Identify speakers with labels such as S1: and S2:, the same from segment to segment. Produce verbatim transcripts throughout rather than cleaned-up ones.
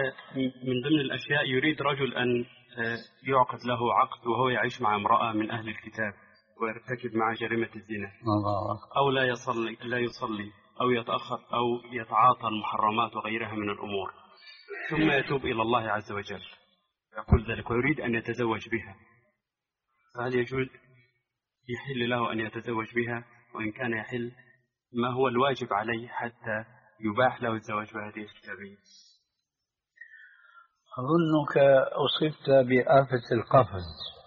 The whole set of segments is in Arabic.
S1: من ضمن الأشياء يريد رجل أن يعقد له عقد وهو يعيش مع امرأة من أهل الكتاب ويرتكب معها جريمة الزنا، أو لا يصلي لا يصلي أو يتأخر أو يتعاطى المحرمات وغيرها من الأمور، ثم يتوب إلى الله عز وجل يقول ذلك ويريد أن يتزوج بها، فهل يجوز يحل له أن يتزوج بها؟ وإن كان يحل، ما هو الواجب عليه حتى يباح له الزواج بهذه الكتابية؟
S2: أظنك أصبت بآفة القفز.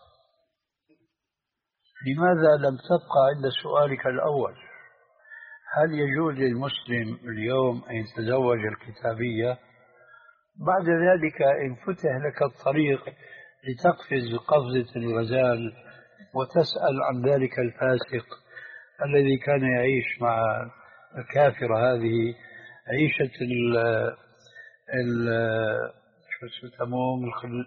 S2: لماذا لم تبقى عند سؤالك الأول؟ هل يجوز للمسلم اليوم أن يتزوج الكتابية؟ بعد ذلك إن فتح لك الطريق لتقفز قفزة الغزال وتسأل عن ذلك الفاسق الذي كان يعيش مع الكافرة هذه عيشة ال ال شو يسموهم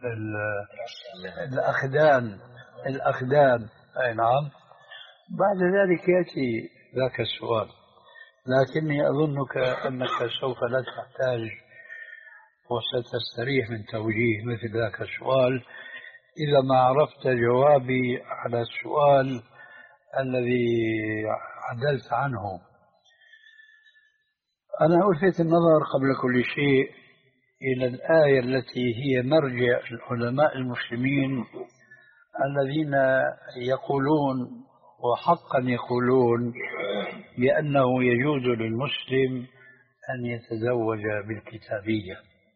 S2: الأخدان الأخدان أي نعم، بعد ذلك يأتي ذاك السؤال. لكني أظنك أنك سوف لا تحتاج وستستريح من توجيه مثل ذاك السؤال إذا ما عرفت جوابي على السؤال الذي عدلت عنه. أنا ألفت النظر قبل كل شيء إلى الآية التي هي مرجع العلماء المسلمين الذين يقولون وحقا يقولون بأنه يجوز للمسلم أن يتزوج بالكتابية.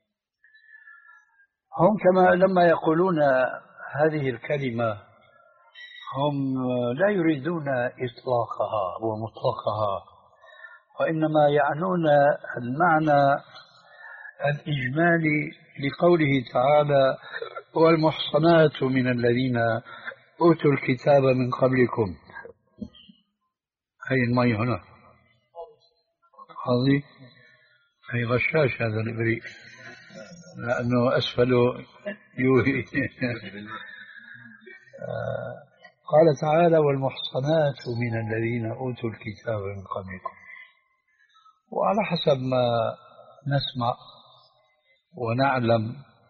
S2: هم كما لما يقولون هذه الكلمة هم لا يريدون إطلاقها ومطلقها، وإنما يعنون المعنى الإجمالي لقوله تعالى: والمحصنات من الذين أوتوا الكتاب من قبلكم. هي المي هنا هذه هي غشاش هذا الإبريق لأنه أسفله يوهي. قال تعالى: والمحصنات من الذين أوتوا الكتاب من قبلكم. وعلى حسب ما نسمع ونعلم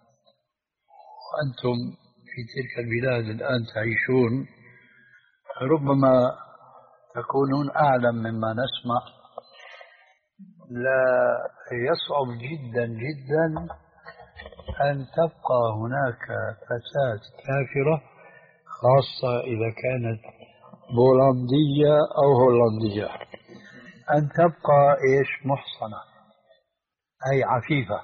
S2: وأنتم في تلك البلاد الآن تعيشون ربما تكونون أعلم مما نسمع، لا يصعب جدا جدا أن تبقى هناك فتاة كافرة، خاصة إذا كانت بولندية أو هولندية، أن تبقى إيش محصنة أي عفيفة.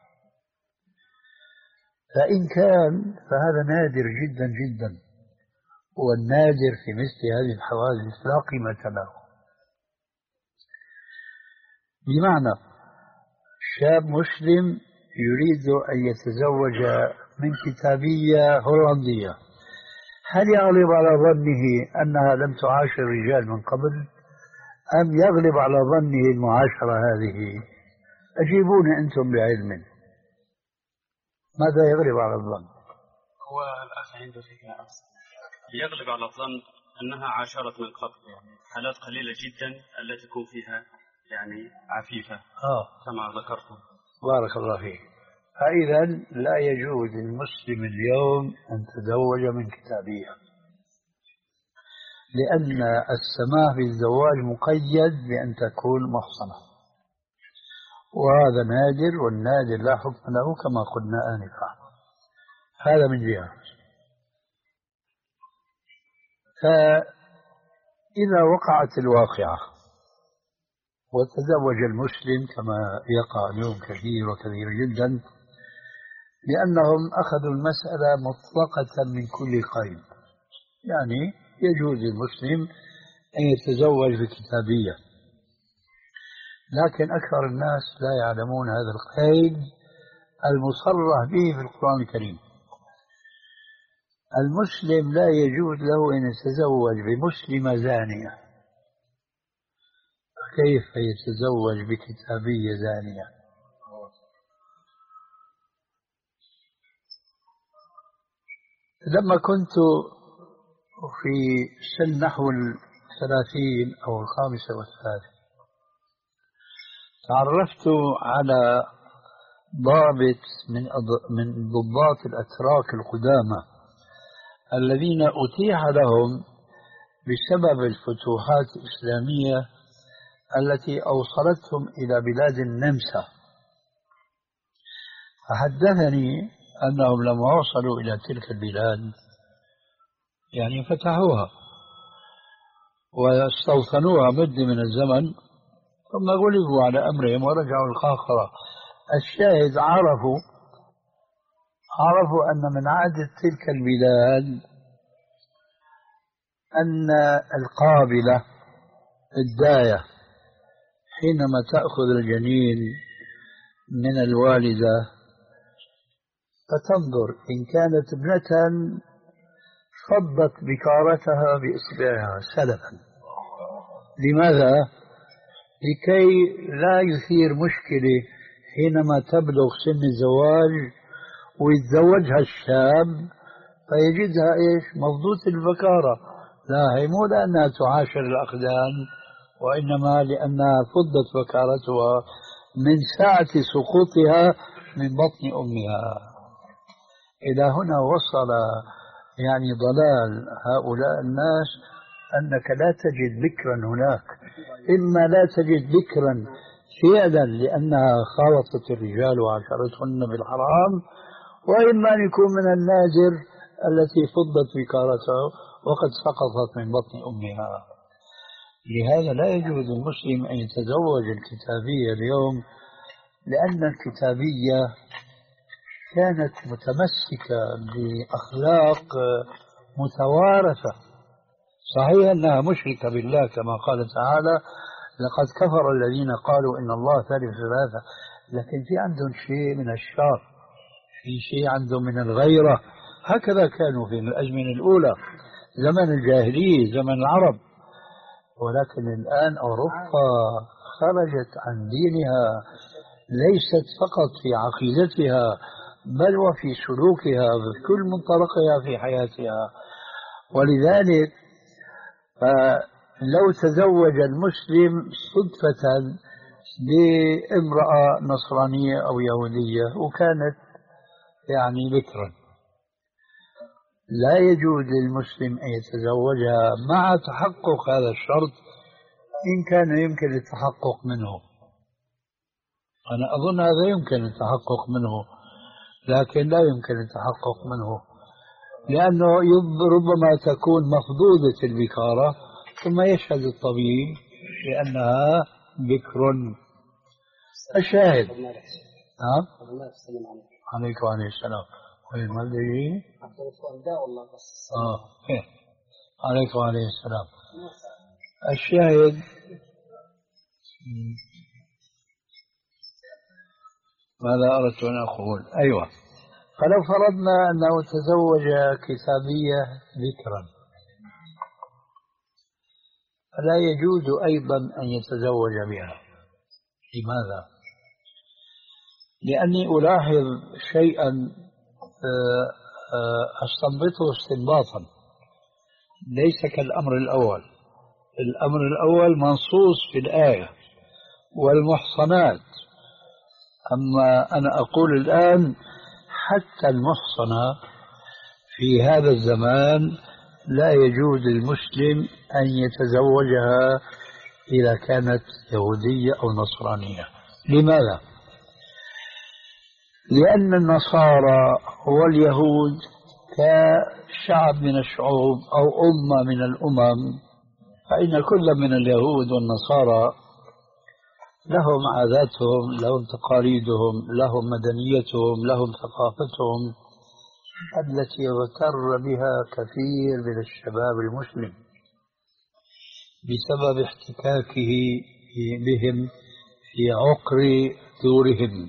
S2: فإن كان فهذا نادر جدا جدا، والنادر في مثل هذه الحوادث لا قيمة له. بمعنى شاب مسلم يريد أن يتزوج من كتابية هولندية، هل يغلب على ظنه أنها لم تعاشر رجال من قبل، أم يغلب على ظنه المعاشرة هذه؟ أجيبون أنتم بعلم، ماذا يغلب على الظن؟
S1: هو الأخ عنده فكرة يغلب على الظن أنها عاشرت من قبل، يعني حالات قليلة جدا التي تكون فيها يعني عفيفة
S2: آه.
S1: كما ذكرتم.
S2: بارك الله فيك. فإذا لا يجوز للمسلم اليوم أن تزوج من كتابية، لأن السماح بالزواج مقيد بأن تكون محصنة، وهذا نادر، والنادر لا حكم له كما قلنا آنفا. هذا من جهة. فإذا وقعت الواقعة وتزوج المسلم كما يقع اليوم كثير وكثير جدا، لأنهم أخذوا المسألة مطلقة من كل قيد، يعني يجوز للمسلم أن يتزوج بكتابية، لكن أكثر الناس لا يعلمون هذا القيد المصرح به في القرآن الكريم. المسلم لا يجوز له أن يتزوج بمسلمة زانية، كيف يتزوج بكتابية زانية؟ لما كنت في سن نحو الثلاثين أو الخامسة والثلاثين تعرفت على ضابط من من ضباط الأتراك القدامى الذين أتيح لهم بسبب الفتوحات الإسلامية التي أوصلتهم إلى بلاد النمسا. فحدثني أنهم لما وصلوا إلى تلك البلاد يعني فتحوها واستوطنوها مدة من الزمن ثم غلبوا على أمرهم ورجعوا القاهرة. الشاهد عرفوا عرفوا أن من عادة تلك البلاد أن القابلة الداية حينما تأخذ الجنين من الوالدة فتنظر إن كانت ابنة فضت بكارتها بإصبعها سلفا. لماذا؟ لكي لا يثير مشكلة حينما تبلغ سن الزواج ويتزوجها الشاب فيجدها إيش مفضوطة البكارة. لا، هي مو لأنها تعاشر الأقدام وإنما لأنها فضت بكارتها من ساعة سقوطها من بطن أمها. إلى هنا وصل يعني ضلال هؤلاء الناس أنك لا تجد ذكرا هناك، إما لا تجد ذكرا فعلا لأنها خالطت الرجال وعاشرتهن بالحرام، وإما أن يكون من النادر التي فضت بكارتها وقد سقطت من بطن أمها. لهذا لا يجوز للمسلم أن يتزوج الكتابية اليوم، لأن الكتابية كانت متمسكة بأخلاق متوارثة. صحيح أنها مشركة بالله كما قال تعالى لقد كفر الذين قالوا إن الله ثالث ثلاثة، لكن في عندهم شيء من الشر، في شيء عندهم من الغيرة. هكذا كانوا في الأزمنة الأولى زمن الجاهلية زمن العرب. ولكن الآن أوروبا خرجت عن دينها، ليست فقط في عقيدتها بل وفي سلوكها بكل منطلقها في حياتها. ولذلك لو تزوج المسلم صدفة بامرأة نصرانية أو يهودية وكانت يعني بكرا، لا يجوز للمسلم أن يتزوجها مع تحقق هذا الشرط إن كان يمكن التحقق منه. أنا أظن هذا يمكن التحقق منه، لكن لا يمكن التحقق منه لأنه ربما تكون مفضوضة البكارة ثم يشهد الطبيب بأنها بكر. الشاهد نعم عليكم وعليه السلام. وين ما ادري اه إيه. عليكم وعليه السلام. الشاهد ماذا أردت أن أقول؟ أيوة، فلو فرضنا أنه تزوج كتابية ذكرا فلا يجوز أيضا أن يتزوج بها. لماذا؟ لأني ألاحظ شيئا أستنبطه استنباطا ليس كالأمر الأول. الأمر الأول منصوص في الآية والمحصنات، أما أنا أقول الآن حتى المحصنة في هذا الزمان لا يجوز للمسلم أن يتزوجها إذا كانت يهودية أو نصرانية. لماذا؟ لأن النصارى واليهود كشعب من الشعوب أو أمة من الأمم، فإن كل من اليهود والنصارى لهم عاداتهم، لهم تقاليدهم، لهم مدنيتهم، لهم ثقافتهم التي اغتر بها كثير من الشباب المسلم بسبب احتكاكه بهم في عقر دورهم.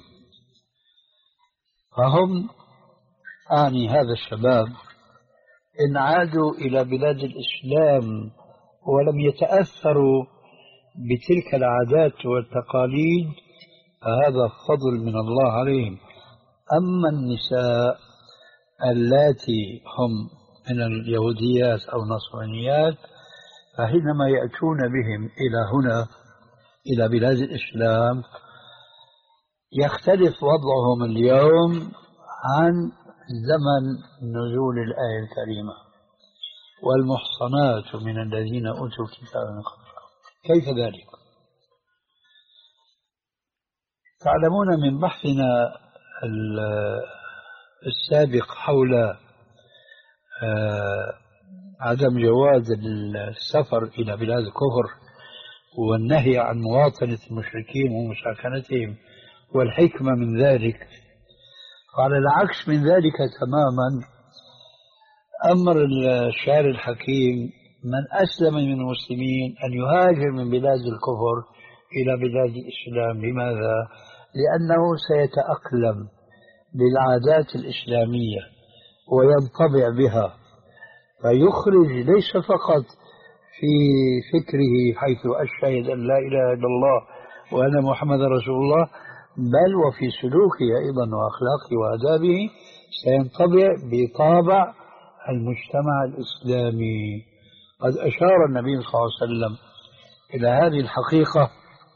S2: فهم أعني هذا الشباب إن عادوا إلى بلاد الإسلام ولم يتأثروا بتلك العادات والتقاليد فهذا فضل من الله عليهم. أما النساء اللاتي هم من اليهوديات أو النصرانيات فحينما يأتون بهم إلى هنا إلى بلاد الإسلام يختلف وضعهم اليوم عن زمن نزول الآية الكريمة والمحصنات من الذين أوتوا الكتاب من قبلكم. كيف ذلك؟ تعلمون من بحثنا السابق حول عدم جواز السفر إلى بلاد الكفر والنهي عن مواطنة المشركين ومساكنتهم والحكمة من ذلك، وعلى العكس من ذلك تماما أمر الشاعر الحكيم من أسلم من المسلمين أن يهاجر من بلاد الكفر إلى بلاد الإسلام. لماذا؟ لأنه سيتأقلم بالعادات الإسلامية وينطبع بها، فيخرج ليس فقط في فكره حيث أشهد أن لا إله إلا الله وأن محمد رسول الله، بل وفي سلوكه أيضا وأخلاقه وآدابه سينطبع بطابع المجتمع الإسلامي. قد أشار النبي صلى الله عليه وسلم إلى هذه الحقيقة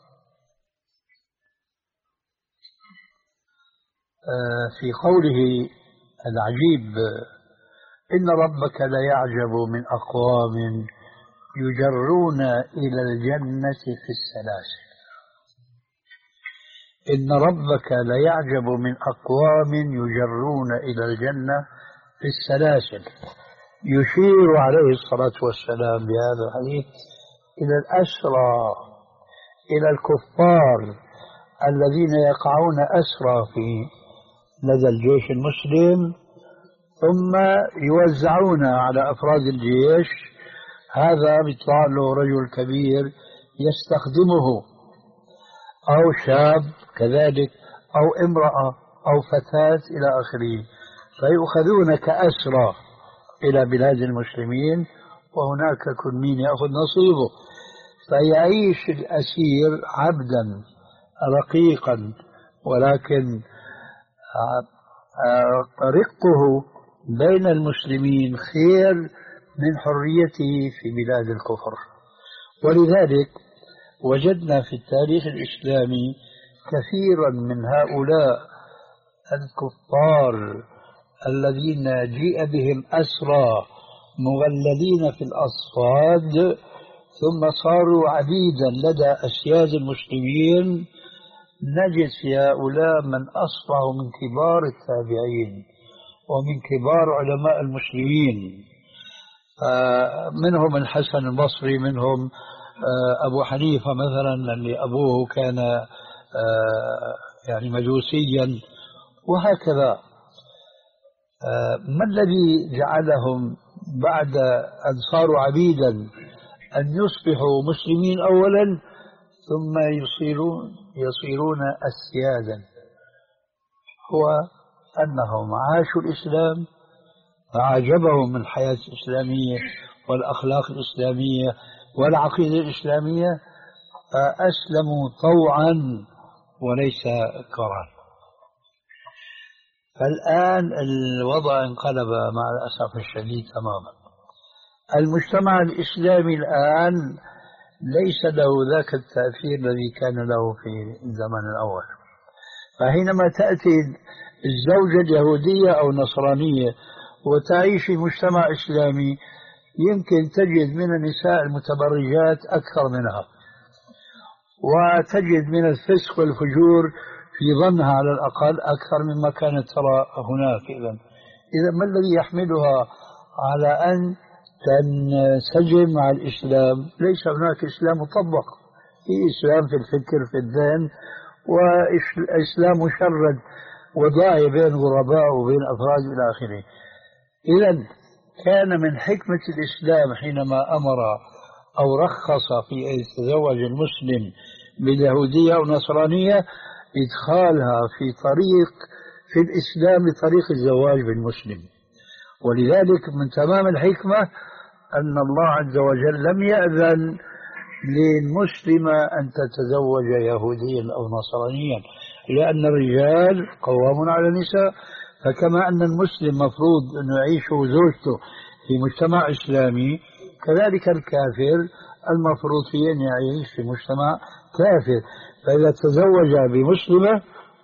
S2: في قوله العجيب: إن ربك ليعجب من أقوام يجرون إلى الجنة في السلاسل. إن ربك ليعجب من أقوام يجرون إلى الجنة في السلاسل. يشير عليه الصلاة والسلام بهذا الحديث إلى الأسرى، إلى الكفار الذين يقعون أسرى في لدى الجيش المسلم ثم يوزعون على أفراد الجيش. هذا بيطلع له رجل كبير يستخدمه، أو شاب كذلك، أو امرأة أو فتاة إلى آخره، فيؤخذون كأسرى إلى بلاد المسلمين، وهناك كل مين يأخذ نصيبه، فيعيش الأسير عبدا رقيقا، ولكن رقه بين المسلمين خير من حريته في بلاد الكفر. ولذلك وجدنا في التاريخ الإسلامي كثيرا من هؤلاء الكفار الذين جيء بهم أسرى مغللين في الأصفاد ثم صاروا عبيدا لدى أسياد المسلمين. نجد في هؤلاء من أصبحوا من كبار التابعين ومن كبار علماء المسلمين، منهم الحسن البصري، منهم أبو حنيفة مثلا اللي أبوه كان يعني مجوسيا، وهكذا. ما الذي جعلهم بعد أن صاروا عبيدا أن يصبحوا مسلمين أولا ثم يصيرون يصيرون أسيادا؟ هو أنهم عاشوا الإسلام فأعجبهم من الحياة الإسلامية والأخلاق الإسلامية والعقيدة الإسلامية، فأسلموا طوعا وليس كرها. فالآن الوضع انقلب مع الأسف الشديد تماما. المجتمع الإسلامي الآن ليس له ذاك التأثير الذي كان له في الزمن الأول. فحينما تأتي الزوجة اليهودية أو النصرانية وتعيش في مجتمع إسلامي، يمكن تجد من النساء المتبرجات أكثر منها، وتجد من الفسق والفجور في ظنها على الأقل أكثر مما كانت ترى هناك. إذن إذا ما الذي يحملها على أن تنسجم مع الإسلام؟ ليس هناك إسلام مطبق، في إسلام في الفكر في الذهن، وإسلام مشرد وضاعي بين غرباء وبين أفراد إلى آخره. إذن كان من حكمة الإسلام حينما أمر أو رخص في أن يتزوج المسلم باليهودية أو النصرانية إدخالها في طريق في الإسلام بطريق الزواج بالمسلم. ولذلك من تمام الحكمة أن الله عز وجل لم يأذن للمسلمة أن تتزوج يهوديا أو نصرانيا، لأن الرجال قوام على النساء. فكما أن المسلم مفروض أن يعيش زوجته في مجتمع إسلامي، كذلك الكافر المفروض فيه أن يعيش في مجتمع كافر. فإذا تزوج بمسلمة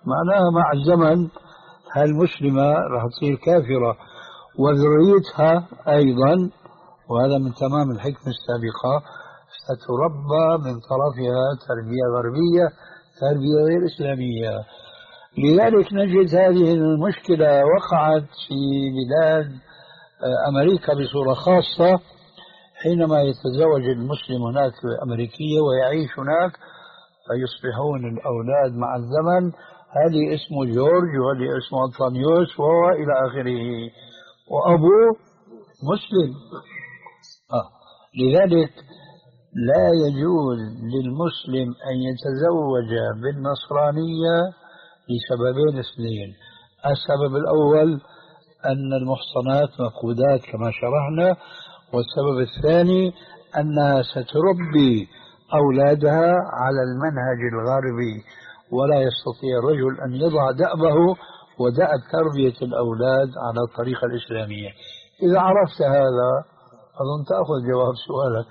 S2: معناها مع الزمن هالمسلمة راح تصير كافرة وذريتها أيضا، وهذا من تمام الحكمة السابقة، ستربى من طرفها تربية غربية، تربية غير إسلامية. لذلك نجد هذه المشكلة وقعت في بلاد أمريكا بصورة خاصة، حينما يتزوج المسلم هناك أمريكية ويعيش هناك فيصبحون الأولاد مع الزمن هذه اسمه جورج وهذه اسمه أنطونيوس وهو إلى آخره، وأبوه مسلم. آه. لذلك لا يجوز للمسلم أن يتزوج بالنصرانية لسببين اثنين. السبب الأول أن المحصنات مفقودات كما شرحنا، والسبب الثاني أنها ستربي أولادها على المنهج الغربي، ولا يستطيع الرجل أن يضع دأبه ودأب تربية الأولاد على الطريقة الإسلامية. إذا عرفت هذا أظن تأخذ جواب سؤالك.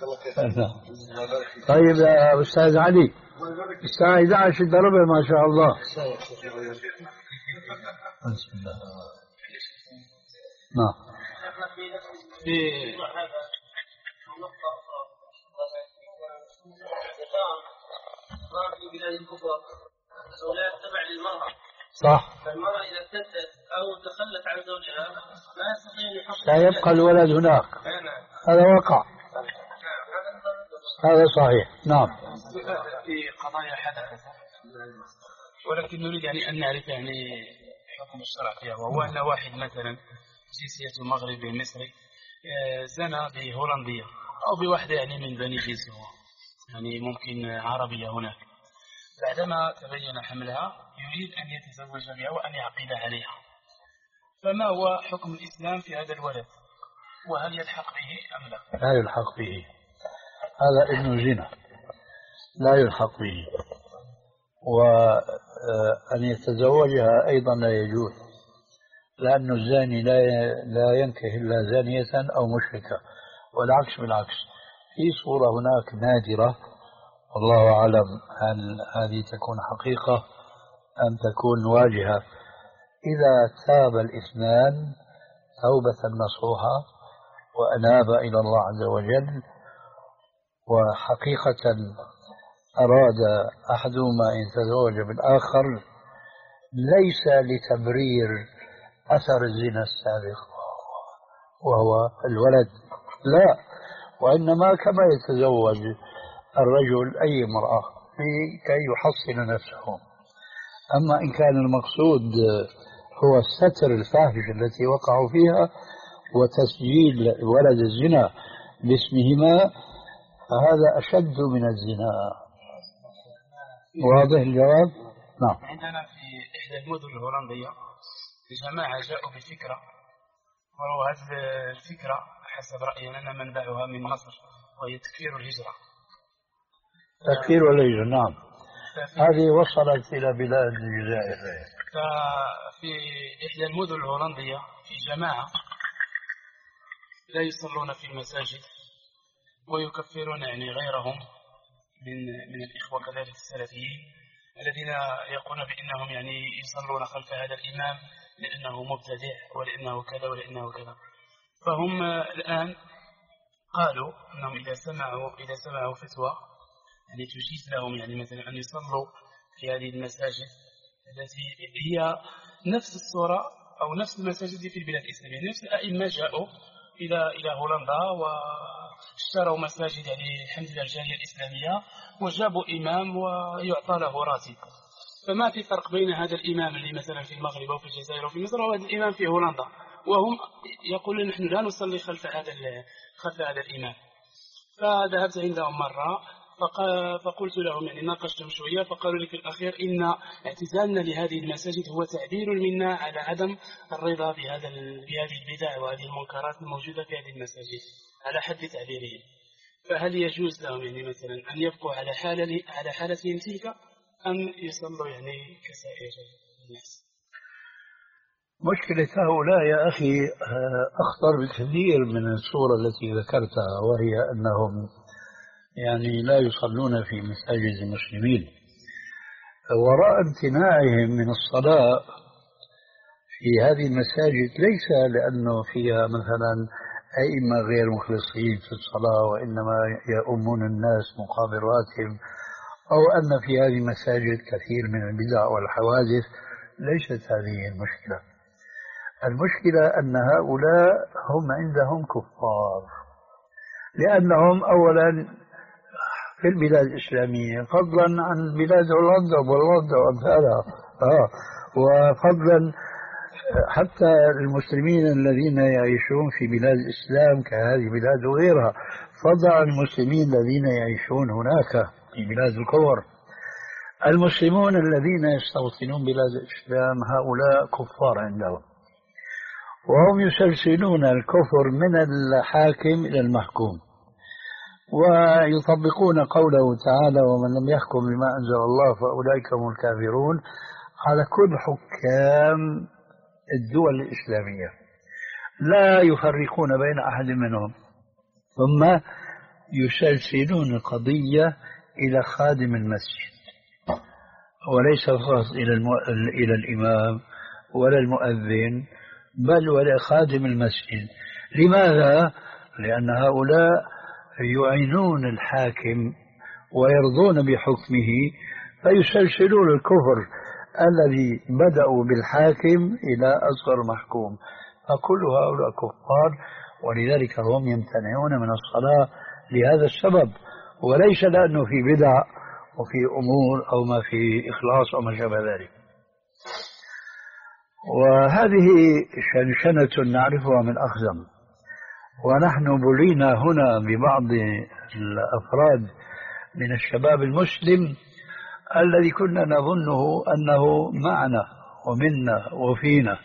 S2: طيب يا أستاذ علي، الساعة إحدى عشر ضربة ما شاء الله. بسم الله. نعم.
S1: في بلاد الكفر الأولاد تبع للمرأة.
S2: صح.
S1: فالمرأة إذا ابتدت أو تخلت عن زوجها لا يستطيع أن يحصل،
S2: لا يبقى الولد هناك. هذا وقع. هذا صحيح. نعم.
S1: في قضايا حدثت، ولكن نريد يعني أن نعرف يعني حكم الشرع فيها، وهو أن واحد مثلا جنسيته مغربي مصري زنى بهولندية أو بواحدة يعني من بني جنسه، يعني ممكن عربية هناك، بعدما تبين حملها يريد أن يتزوج بها وأن يعقد عليها، فما هو حكم الإسلام في هذا الولد؟ وهل يلحق به أم لا؟
S2: لا يلحق به، هذا ابن زنا لا يلحق به، وأن يتزوجها أيضا لا يجوز، لأن الزاني لا ينكح إلا زانية أو مشركة، والعكس بالعكس. في صورة هناك نادرة والله أعلم هل هذه تكون حقيقة أم تكون واجهة، إذا تاب الاثنان توبة نصوحة وأناب إلى الله عز وجل، وحقيقة أراد أحدهما أن يتزوج بالآخر ليس لتبرير أثر الزنا السابق وهو الولد، لا، وإنما كما يتزوج الرجل أي امرأة لكي يحصن نفسه. أما إن كان المقصود هو ستر الفاحشة التي وقعوا فيها وتسجيل ولد الزنا باسمهما فهذا أشد من الزنا. واضح الجواب؟ نعم.
S1: عندنا في إحدى المدن الهولندية جماعة جاءوا بفكرة، وهذه الفكرة حسب رأينا أن منبعها من مصر، وهي تكفير الهجرة.
S2: تكفير الهجرة، نعم. هذه وصلت إلى بلاد الجزائر.
S1: ففي إحدى المدن الهولندية في جماعة لا يصلون في المساجد ويكفرون يعني غيرهم من من الإخوة كذلك السلفيين الذين يقولون بأنهم يعني يصلون خلف هذا الإمام لأنه مبتدع ولأنه كذا ولأنه كذا. فهم الآن قالوا أنهم إذا سمعوا إذا سمعوا فتوى يعني تجيز لهم يعني مثلا أن يصلوا في هذه المساجد التي هي نفس الصورة أو نفس المساجد في البلاد الإسلامية، نفس الأئمة جاءوا إلى إلى هولندا واشتروا مساجد يعني الحمد لله الجالية الإسلامية وجابوا إمام ويعطى له راتب. فما في فرق بين هذا الإمام اللي مثلا في المغرب أو في الجزائر أو في مصر وهذا الإمام في هولندا، وهم يقولون نحن لا نصلي خلف هذا خلف هذا الإمام. فذهبت عندهم مرة فقلت لهم يعني ناقشتهم شوية، فقالوا لي في الأخير إن اعتزالنا لهذه المساجد هو تعبير منا على عدم الرضا بهذا بهذه البدع وهذه المنكرات الموجودة في هذه المساجد على حد تعبيرهم. فهل يجوز لهم يعني مثلا أن يبقوا على حالة على حالتهم تلك أم يصلوا يعني كسائر الناس؟
S2: مشكلة هؤلاء يا أخي أخطر بكثير من الصورة التي ذكرتها، وهي أنهم يعني لا يصلون في مساجد المسلمين. وراء امتناعهم من الصلاة في هذه المساجد ليس لأنه فيها مثلا أئمة غير مخلصين في الصلاة وإنما يؤمون الناس مقابل راتب، أو أن في هذه المساجد كثير من البدع والحوادث. ليست هذه المشكلة. المشكلة أن هؤلاء هم عندهم كفار، لأنهم أولا في البلاد الإسلامية، فضلا عن بلاد هولندا وبولندا وأمثالها، آه وفضلا حتى المسلمين الذين يعيشون في بلاد الإسلام كهذه البلاد وغيرها، فضلا عن المسلمين الذين يعيشون هناك في بلاد الكفر. المسلمون الذين يستوطنون بلاد الإسلام هؤلاء كفار عندهم، وهم يسلسلون الكفر من الحاكم إلى المحكوم، ويطبقون قوله تعالى: ومن لم يحكم بما أنزل الله فأولئك هم الكافرون، على كل حكام الدول الإسلامية، لا يفرقون بين أحد منهم، ثم يسلسلون القضية إلى خادم المسجد، وليس فقط إلى, المو... إلى الإمام ولا المؤذن، بل ولا خادم المسجد. لماذا؟ لأن هؤلاء يعينون الحاكم ويرضون بحكمه، فيسلسلون الكفر الذي بدأوا بالحاكم إلى أصغر محكوم، فكل هؤلاء كفار، ولذلك هم يمتنعون من الصلاة لهذا السبب، وليس لأنه في بدع وفي أمور أو ما في إخلاص أو ما شابه ذلك. وهذه شنشنة نعرفها من أخزم، ونحن بلينا هنا ببعض الأفراد من الشباب المسلم الذي كنا نظنه أنه معنا ومنا وفينا،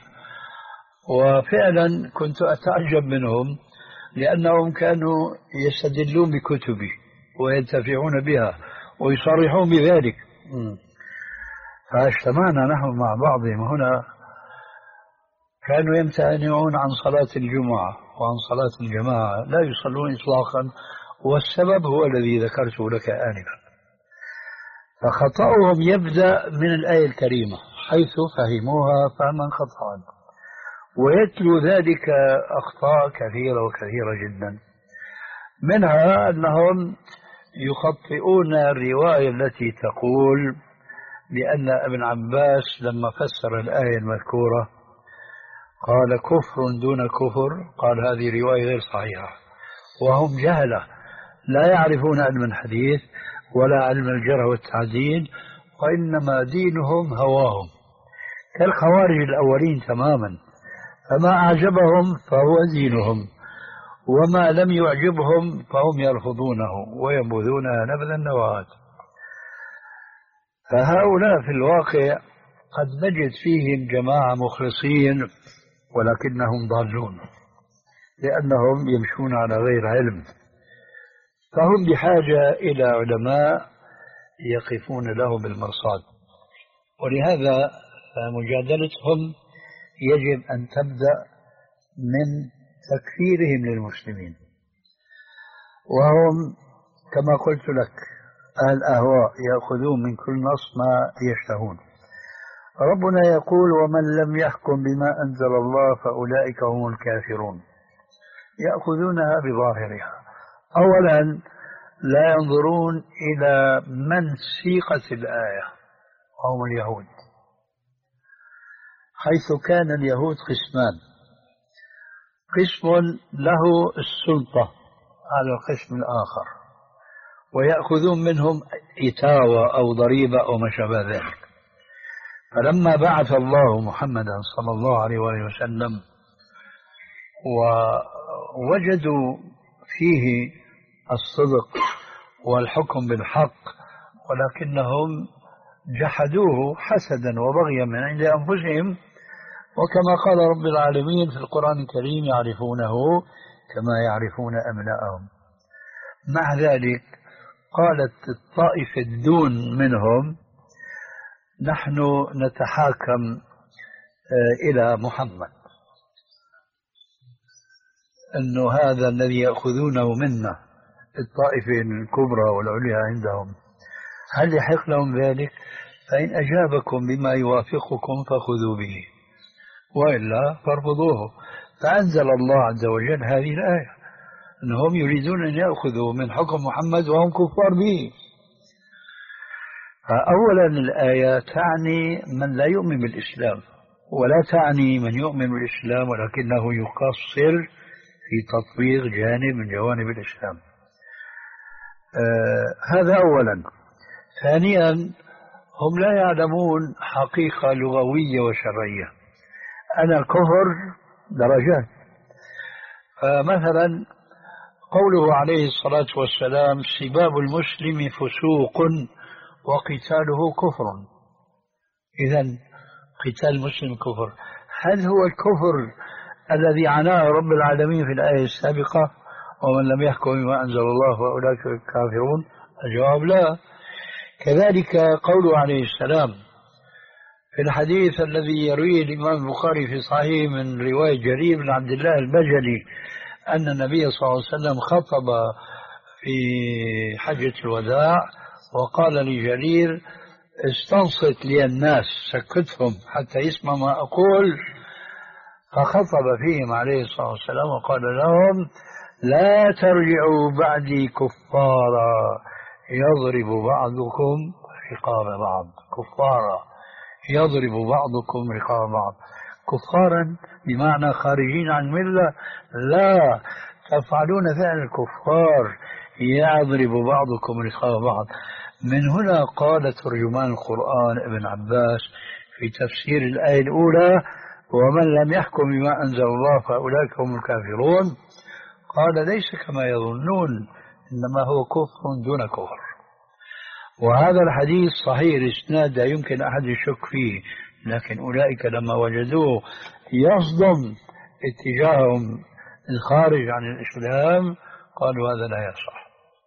S2: وفعلا كنت أتعجب منهم لأنهم كانوا يستدلون بكتبي وينتفعون بها ويصرحون بذلك. فاجتمعنا نحن مع بعضهم هنا، كانوا يمتنعون عن صلاة الجمعة وعن صلاة الجماعة، لا يصلون إطلاقا، والسبب هو الذي ذكرته لك آنفا. فخطأهم يبدأ من الآية الكريمة حيث فهموها فهما خطأ، ويتلو ذلك أخطاء كثيرة وكثيرة جدا، منها أنهم يخطئون الرواية التي تقول بأن ابن عباس لما فسر الآية المذكورة قال كفر دون كفر، قال هذه رواية غير صحيحة، وهم جهلة لا يعرفون علم الحديث ولا علم الجرح والتعديل، وإنما دينهم هواهم كالخوارج الأولين تماما، فما أعجبهم فهو دينهم، وما لم يعجبهم فهم يرفضونه وينبذونها نبذ النواة. فهؤلاء في الواقع قد نجد فيهم جماعة مخلصين ولكنهم ضالون، لأنهم يمشون على غير علم، فهم بحاجة إلى علماء يقفون له بالمرصاد، ولهذا مجادلتهم يجب أن تبدأ من تكفيرهم للمسلمين، وهم كما قلت لك أهل أهواء يأخذون من كل نص ما يشتهون. ربنا يقول ومن لم يحكم بما أنزل الله فأولئك هم الكافرون، يأخذونها بظاهرها. أولا لا ينظرون إلى من سيقت الآية وهم اليهود، حيث كان اليهود قسمان، قسم له السلطة على القسم الآخر ويأخذون منهم إتاوة أو ضريبة أو ما شابه ذلك. فلما بعث الله محمدا صلى الله عليه وسلم ووجدوا فيه الصدق والحكم بالحق، ولكنهم جحدوه حسدا وبغيا من عند أنفسهم، وكما قال رب العالمين في القرآن الكريم يعرفونه كما يعرفون أبناءهم. مع ذلك قالت الطائفة الدون منهم نحن نتحاكم إلى محمد، أنه هذا الذي يأخذونه منا الطائفة الكبرى والعليا عندهم، هل يحق لهم ذلك؟ فإن أجابكم بما يوافقكم فخذوا به وإلا فارفضوه. فأنزل الله عز وجل هذه الآية أنهم يريدون أن يأخذوا من حكم محمد وهم كفار به. فأولا الآية تعني من لا يؤمن بالإسلام، ولا تعني من يؤمن بالإسلام ولكنه يقصر في تطبيق جانب من جوانب الإسلام. آه هذا أولا. ثانيا هم لا يعلمون حقيقة لغوية وشرعية. أنا الكفر درجات. فمثلا قوله عليه الصلاة والسلام سباب المسلم فسوق وقتاله كفر، إذن قتال المسلم كفر. هل هو الكفر الذي عناه رب العالمين في الآية السابقة ومن لم يحكم بما أنزل الله فأولئك الكافرون؟ الجواب لا. كذلك قوله عليه السلام في الحديث الذي يرويه الإمام البخاري في صحيح من رواية جرير بن عبد الله البجلي أن النبي صلى الله عليه وسلم خطب في حجة الوداع وقال لجرير استنصت لي الناس، سكتهم حتى يسمع ما أقول. فخطب فيهم عليه الصلاة والسلام وقال لهم لا ترجعوا بعدي كفارا يضرب بعضكم رقاب بعض. كفارا يضرب بعضكم رقاب بعض، كفارا بمعنى خارجين عن ملة؟ لا، تفعلون فعل الكفار، يضرب بعضكم رقاب بعض. من هنا قال ترجمان القرآن ابن عباس في تفسير الآية الأولى ومن لم يحكم بما أنزل الله فأولئك هم الكافرون، قال ليس كما يظنون، إنما هو كفر دون كفر. وهذا الحديث صحيح الإسناد لا يمكن أحد يشك فيه، لكن أولئك لما وجدوه يصدم اتجاههم الخارج عن الإسلام قالوا هذا لا يصح.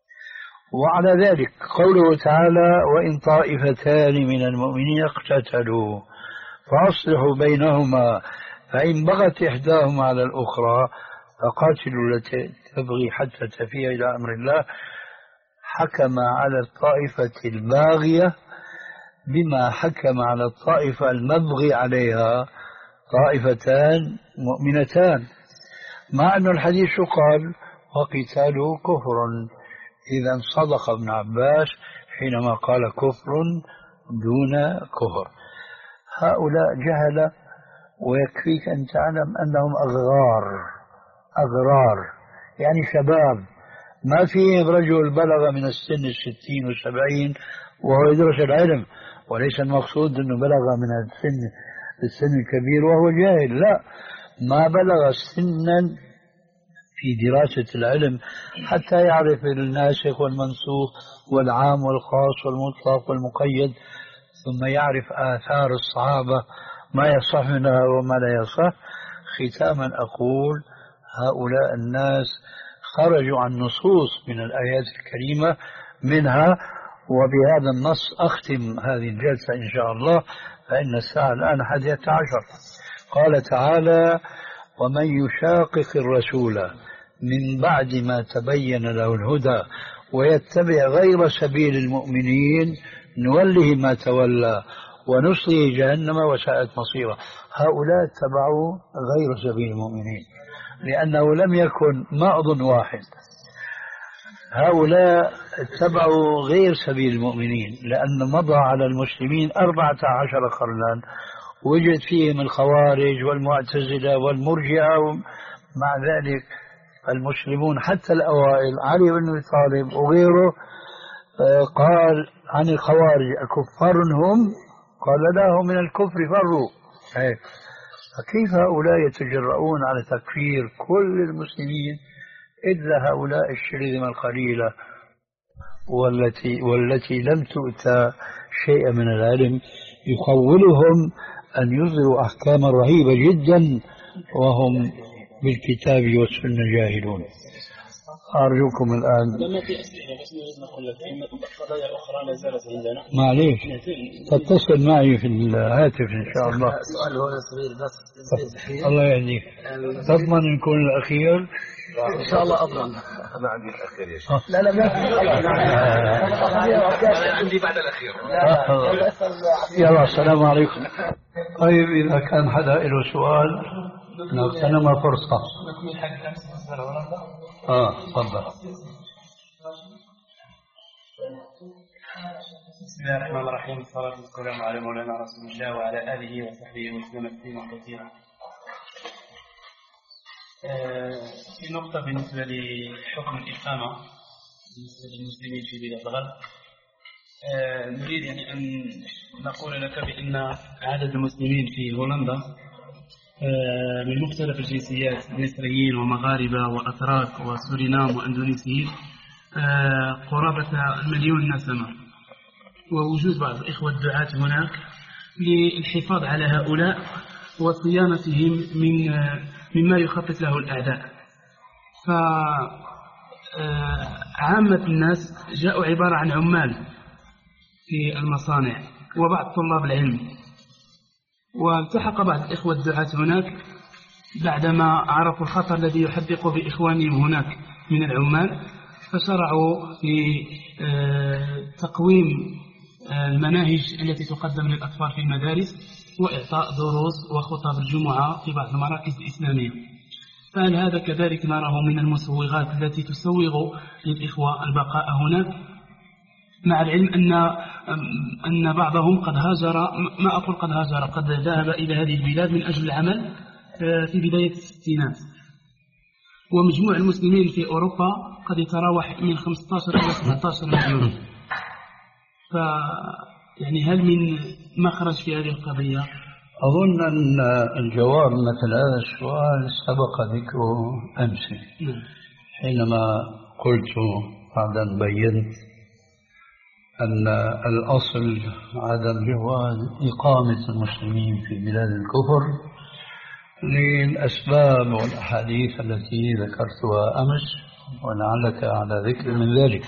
S2: وعلى ذلك قوله تعالى وإن طائفتان من المؤمنين اقتتلوا فأصلحوا بينهما فإن بغت إحداهما على الأخرى فقاتلوا التي تبغي حتى تفيء إلى أمر الله، حكم على الطائفة الباغية بما حكم على الطائفة المبغي عليها، طائفتان مؤمنتان، مع أن الحديث قال وقتاله كفر. إذا صدق ابن عباس حينما قال كفر دون كفر. هؤلاء جهلة، ويكفيك أن تعلم أنهم أغرار. أغرار يعني شباب، ما فيهم رجل بلغ من السن الستين والسبعين وهو يدرس العلم، وليس المقصود أنه بلغ من السن السن الكبير وهو جاهل، لا، ما بلغ سنا في دراسة العلم حتى يعرف الناسخ والمنسوخ والعام والخاص والمطلق والمقيد، ثم يعرف آثار الصحابة ما يصح منها وما لا يصح. ختاما أقول هؤلاء الناس خرجوا عن نصوص من الآيات الكريمة منها، وبهذا النص أختم هذه الجلسة إن شاء الله، فإن الساعة الآن حادية عشر. قال تعالى ومن يشاقق الرسول من بعد ما تبين له الهدى ويتبع غير سبيل المؤمنين نوله ما تولى ونصله جهنم وساءت مصيره. هؤلاء اتبعوا غير سبيل المؤمنين لأنه لم يكن مأض واحد، هؤلاء اتبعوا غير سبيل المؤمنين لأن مضى على المسلمين أربعة عشر قرنا، وجد فيهم الخوارج والمعتزلة والمرجئة. مع ذلك المسلمون حتى الأوائل علي بن أبي طالب وغيره قال عن الخوارج أكفار هم؟ قال لا، هم من الكفر فروا. فكيف هؤلاء يتجرؤون على تكفير كل المسلمين إلا هؤلاء الشرذمة القليلة والتي, والتي لم تؤتى شيئا من العلم يخولهم أن يظهروا أحكاما رهيبة جدا وهم بالكتاب والسنة جاهلون. أرجوكم الآن.
S1: لما في أسئلة بس نقول لك إن قضايا أخرى لا زالت عندنا.
S2: معليش تتصل معي في الهاتف إن شاء الله.
S1: سؤال هو صغير بس.
S2: الله يهديك. تضمن نكون الأخير؟
S1: إن شاء الله أضمن.
S3: أنا عندي الأخير يا شيخ.
S1: لا لا ما أنا عندي بعد الأخير.
S2: يلا السلام عليكم. طيب إذا كان حدا له سؤال نغتنم فرصة. آه تفضل.
S1: بسم الله الرحمن الرحيم، والصلاة والسلام على مولانا رسول الله وعلى آله وصحبه وسلم تسليما كثيرا. في نقطة بالنسبة لحكم الإقامة بالنسبة للمسلمين في بلاد الغرب، نريد يعني أن نقول لك بأن عدد المسلمين في هولندا من مختلف الجنسيات، مصريين ومغاربة وأتراك وسورينام وأندونيسيين، قرابة المليون نسمة، ووجود بعض الإخوة الدعاة هناك للحفاظ على هؤلاء وصيانتهم من مما يخطط له الأعداء. فعامة الناس جاءوا عبارة عن عمال في المصانع وبعض طلاب العلم، والتحق بعض الإخوة الدعاة هناك بعدما عرفوا الخطر الذي يحدق بإخوانهم هناك من العمال، فشرعوا في تقويم المناهج التي تقدم للأطفال في المدارس وإعطاء دروس وخطب الجمعة في بعض المراكز الإسلامية. فهل هذا كذلك نراه من المسوغات التي تسوغ للإخوة البقاء هناك، مع العلم أن أن بعضهم قد هاجر، ما أقول قد هاجر، قد ذهب إلى هذه البلاد من أجل العمل في بداية الستينات، ومجموع المسلمين في أوروبا قد يتراوح من خمسة عشر إلى سبعة عشر مليون. ف يعني هل من مخرج في هذه القضية؟
S2: أظن أن الجواب مثل هذا السؤال سبق ذكره أمس حينما قلت بعد أن بينت أن الأصل عدم جواز إقامة المسلمين في بلاد الكفر للأسباب والأحاديث التي ذكرتها أمس، ولعلك على ذكر من ذلك.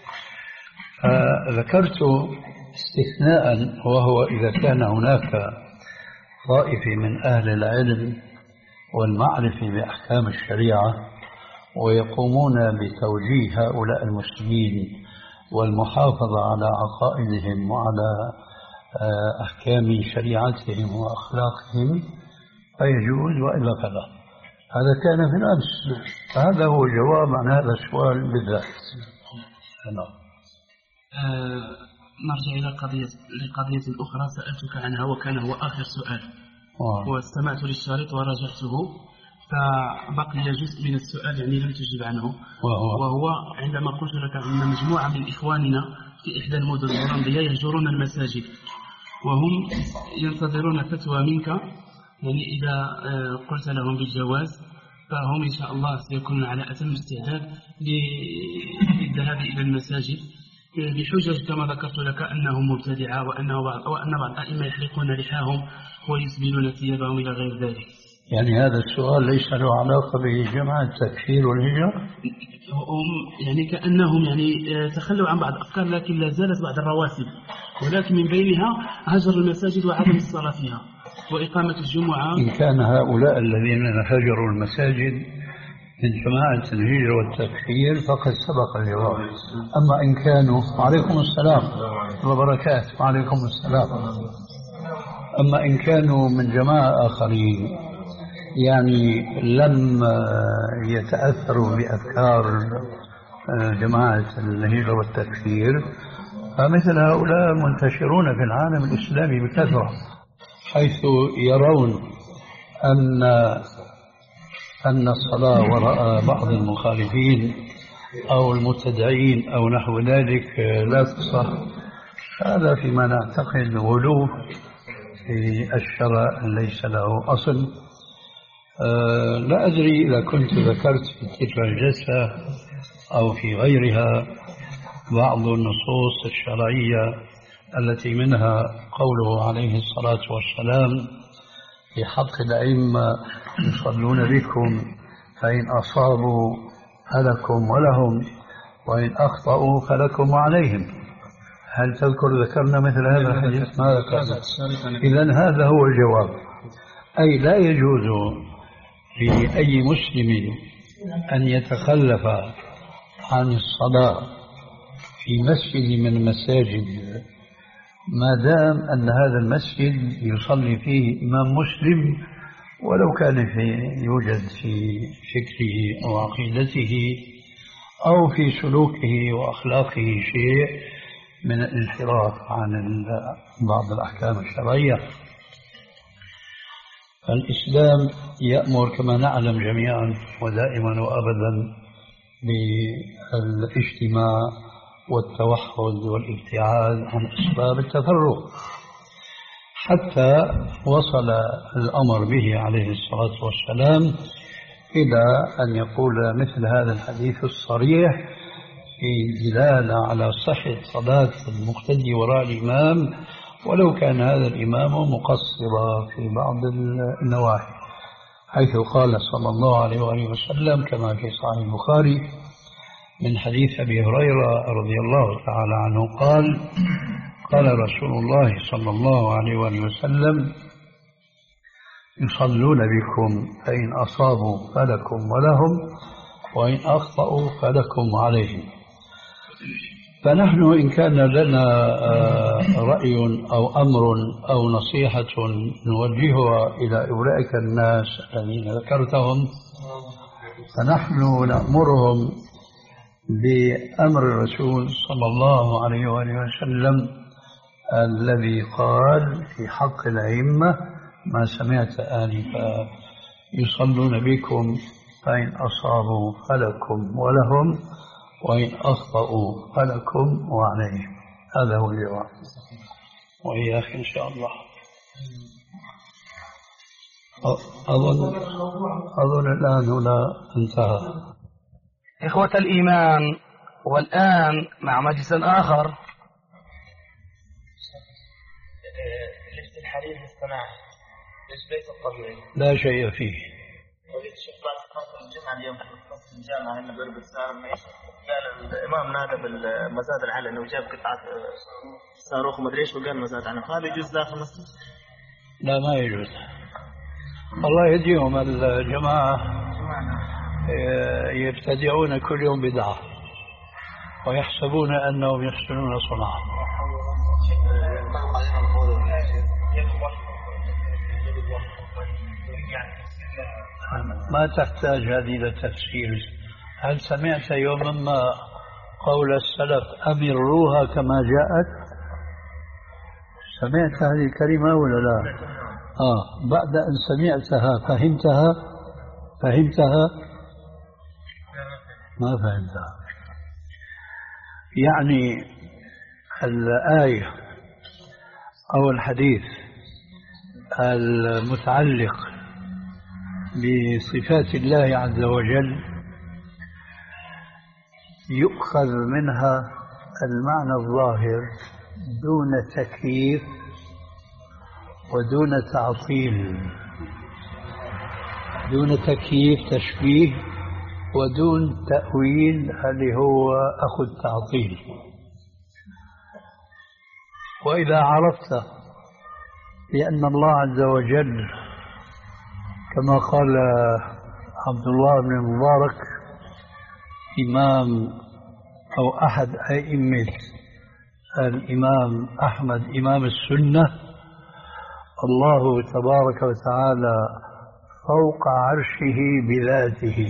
S2: ذكرت استثناء، وهو إذا كان هناك طائفة من أهل العلم والمعرفة بأحكام الشريعة ويقومون بتوجيه هؤلاء المسلمين والمحافظة على عقائدهم وعلى أحكام شريعتهم وأخلاقهم فيجوز، وإلا فلا. هذا كان في الأمس، هذا هو جواب عن هذا السؤال بالذات.
S1: أه نرجع إلى قضية لقضية أخرى سألتك عنها وكان هو آخر سؤال، أوه. واستمعت للشريط وراجعته، فبقي جزء من السؤال يعني لم تجب عنه، وهو, وهو عندما قلت لك أن مجموعة من إخواننا في إحدى المدن الهولندية يهجرون المساجد وهم ينتظرون فتوى منك، يعني إذا قلت لهم بالجواز فهم إن شاء الله سيكونون على أتم استعداد للذهاب إلى المساجد بحجج كما ذكرت لك أنهم مبتدعة وأنه بعض وأن بعض الأئمة يحلقون لحاهم ويسبلون ثيابهم إلى غير ذلك.
S2: يعني هذا السؤال ليس له علاقة بجماعة التكفير والهجرة؟
S1: هم يعني كأنهم يعني تخلوا عن بعض الأفكار، لكن لا زالت بعض الرواتب، ولكن من بينها هجر المساجد وعدم الصلاة فيها وإقامة الجمعة.
S2: إن كان هؤلاء الذين هجروا المساجد من جماعة الهجرة والتكفير فقد سبق الجواب. أما إن كانوا وعليكم السلام وبركاته وعليكم السلام أما إن كانوا من جماعة آخرين يعني لم يتأثروا بأفكار جماعة الهجرة والتكفير فمثل هؤلاء منتشرون في العالم الإسلامي بكثرة، حيث يرون أن أن الصلاة وراء بعض المخالفين أو المبتدعين أو نحو ذلك لا تصح. هذا فيما نعتقد غلو في الشرع ليس له أصل. أه لا أدري إذا كنت ذكرت في تلك الجلسة أو في غيرها بعض النصوص الشرعية التي منها قوله عليه الصلاة والسلام في حق الأئمة يصلون بكم فإن أصابوا فلكم ولهم، وإن أخطأوا فلكم وعليهم. هل تذكر ذكرنا مثل هذا الحديث؟ ما ذكرنا. إذن هذا هو الجواب، أي لا يجوز لأي مسلم أن يتخلف عن الصلاة في مسجد من المساجد ما دام أن هذا المسجد يصلي فيه إمام مسلم، ولو كان في يوجد في فكره أو عقيدته أو في سلوكه وأخلاقه شيء من الانحراف عن بعض الأحكام الشرعية. فالإسلام يأمر كما نعلم جميعا ودائما وأبدا بالاجتماع والتوحد والابتعاد عن أسباب التفرق، حتى وصل الأمر به عليه الصلاة والسلام إلى أن يقول مثل هذا الحديث الصريح في دلالة على صحة صلاة المقتدي وراء الإمام ولو كان هذا الإمام مقصرا في بعض النواحي، حيث قال صلى الله عليه وآله وسلم كما في صحيح البخاري من حديث أبي هريرة رضي الله تعالى عنه قال: قال رسول الله صلى الله عليه وآله وسلم: يصلون بكم فإن أصابوا فلكم ولهم، وإن أخطأوا فلكم عليهم. فنحن إن كان لنا رأي أو أمر أو نصيحة نوجهها إلى أولئك الناس الذين ذكرتهم، فنحن نأمرهم بأمر الرسول صلى الله عليه وآله وسلم الذي قال في حق الأئمة ما سمعت آنفا: يصلون بكم فإن أصابوا فلكم ولهم، وإن أخطأوا فلكم وعليهم. هذا هو الجواب. وإياك إن شاء الله. أظن أظن الآن هنا انتهى.
S4: إخوة الإيمان، والآن مع مجلس آخر.
S5: لبس الحرير الاصطناعي ليش ليس الطبيعي؟
S2: لا شيء فيه.
S5: وليت الشيخ بعد خطبة الجمعة اليوم في خطبة الجامعة هنا بيربط صاروخ، قال الإمام نادى بالمزاد العلني وجاب قطعة صاروخ ومدري إيش وقال مزاد علني، هذا يجوز داخل المسجد؟
S2: لا ما يجوز. الله يهديهم الجماعة يبتدعون كل يوم بدعة ويحسبون أنهم يحسنون صنعا. ما تحتاج هذه لتفسير. هل سمعت يوما ما قول السلف: أمروها كما جاءت؟ سمعت هذه الكلمة ولا لا؟ آه بعد أن سمعتها فهمتها فهمتها ما فهمتها. يعني الآية أو الحديث المتعلق بصفات الله عز وجل يؤخذ منها المعنى الظاهر دون تكييف ودون تعطيل، دون تكييف تشبيه ودون تأويل اللي هو أخو التعطيل. وإذا عرفت بأن الله عز وجل كما قال عبد الله بن المبارك إمام أو أحد أئمة الإمام أحمد إمام السنة: الله تبارك وتعالى فوق عرشه بذاته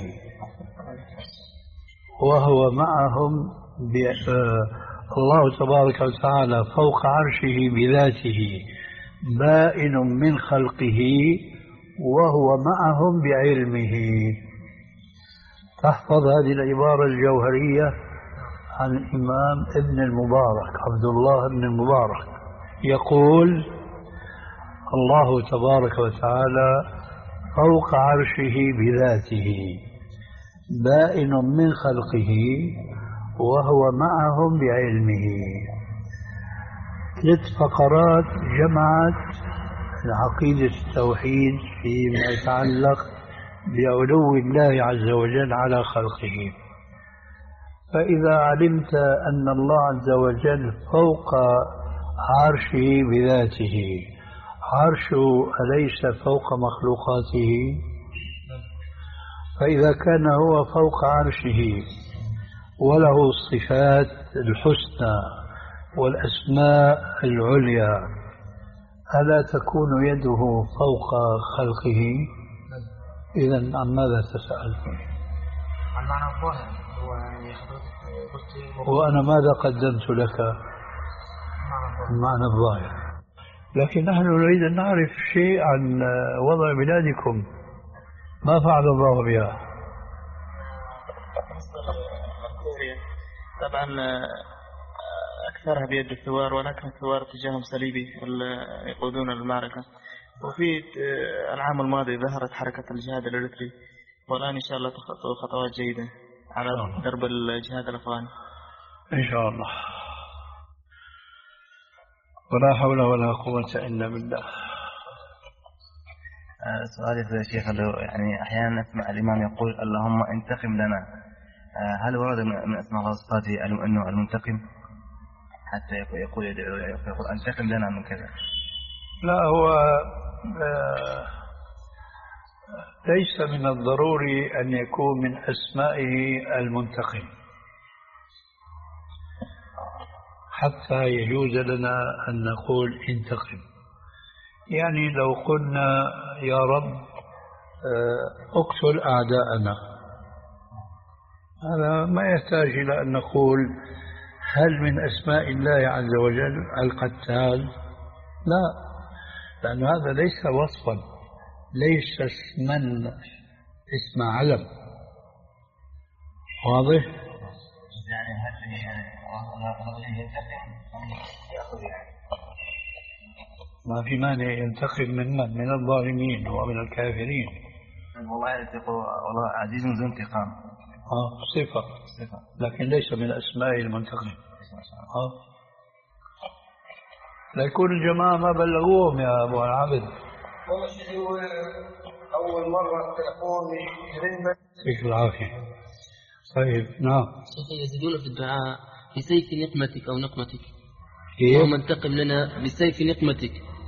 S2: وهو معهم ب... الله تبارك وتعالى فوق عرشه بذاته بائن من خلقه وهو معهم بعلمه. تحفظ هذه العبارة الجوهرية عن الإمام ابن المبارك عبد الله بن المبارك، يقول: الله تبارك وتعالى فوق عرشه بذاته بائن من خلقه وهو معهم بعلمه. ثلاث فقرات جمعت عقيدة التوحيد فيما يتعلق بعلو الله عز وجل على خلقه. فإذا علمت أن الله عز وجل فوق عرشه بذاته، عرشه أليس فوق مخلوقاته؟ فإذا كان هو فوق عرشه وله الصفات الحسنى والأسماء العليا، ألا تكون يده فوق خلقه؟ إذن عن ماذا تسأل؟
S5: عن معنى الظاهر.
S2: وأنا ماذا قدمت لك؟ المعنى الظاهر. لكن نحن نريد أن نعرف شيء عن وضع بلادكم، ما فعل الله بها؟
S5: طبعا أكثرها بيد الثوار، ولكن الثوار اتجاههم سليبي يقودون المعركة. وفي العام الماضي ظهرت حركة الجهاد الإريتري، والآن إن شاء الله تخطو خطوات جيدة على درب الجهاد الأفغاني
S2: إن شاء الله. ولا حول ولا قوة إلا بالله.
S3: سؤالي يا شيخ، يعني أحيانا نسمع الإمام يقول اللهم انتقم لنا، هل ورد من أسماء الله وصفاته أنه المنتقم حتى يقول يقول انتقم لنا من كذا؟
S2: لا، هو ليس من الضروري أن يكون من أسمائه المنتقم حتى يجوز لنا أن نقول انتقم. يعني لو قلنا يا رب اقتل أعداءنا، هذا ما يحتاج إلى أن نقول هل من أسماء الله عز وجل القتال؟ لا، لأن هذا ليس وصفا، ليس اسما، اسم علم. واضح؟
S3: يعني هل
S2: ما في مانع ينتقم من من؟ من الظالمين ومن الكافرين.
S3: والله يقول والله عزيز ذو انتقام.
S2: اه صفة
S3: صفة،
S2: لكن ليس من أسماء المنتقم. اه لا يكون الجماعة ما بلغوهم يا أبو العبد.
S6: والله شيخ أول مرة التلفون يرن.
S2: يعطيك العافية. طيب نعم.
S7: شيخ يزيدون في الدعاء بسيف نقمتك أو نقمتك.
S2: اللهم
S7: انتقم لنا بسيف نقمتك.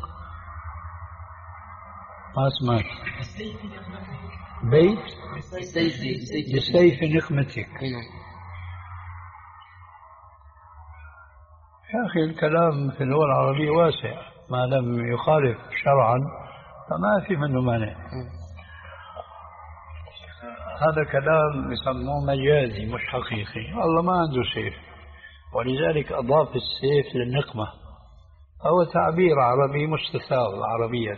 S2: ما اسمعك. بيت
S7: بسيف
S2: بسيف نقمتك. يا أخي الكلام في اللغة العربية واسع، ما لم يخالف شرعا فما في منه مانع. هذا كلام يسموه مجازي مش حقيقي. الله ما عنده سيف، ولذلك أضاف السيف للنقمة. هو تعبير عربي مستساغ عربية.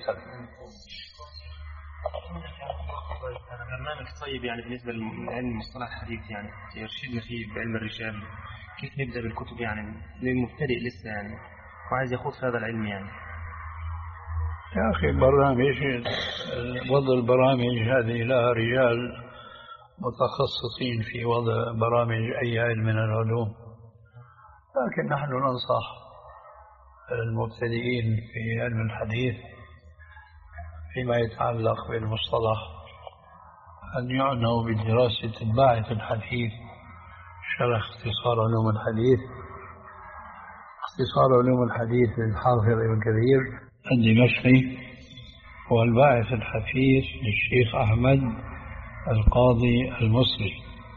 S8: برنامج طيب يعني بالنسبة لعلم مصطلح الحديث، يعني يرشدنا فيه بعلم الرجال، كيف نبدأ بالكتب يعني للمبتدئ لسه يعني وعايز يخوض في هذا العلم يعني.
S2: يا أخي برامج، وضع البرامج هذه لها رجال متخصصين في وضع برامج أي علم من العلوم، لكن نحن ننصح المبتدئين في علم الحديث فيما يتعلق بالمصطلح أن يعنوا بدراسة الباعث الحديث، شرح اختصار علوم الحديث، اختصار علوم الحديث للحافظ ابن كثير الدمشقي، والباعث الحديث للشيخ أحمد القاضي المصري.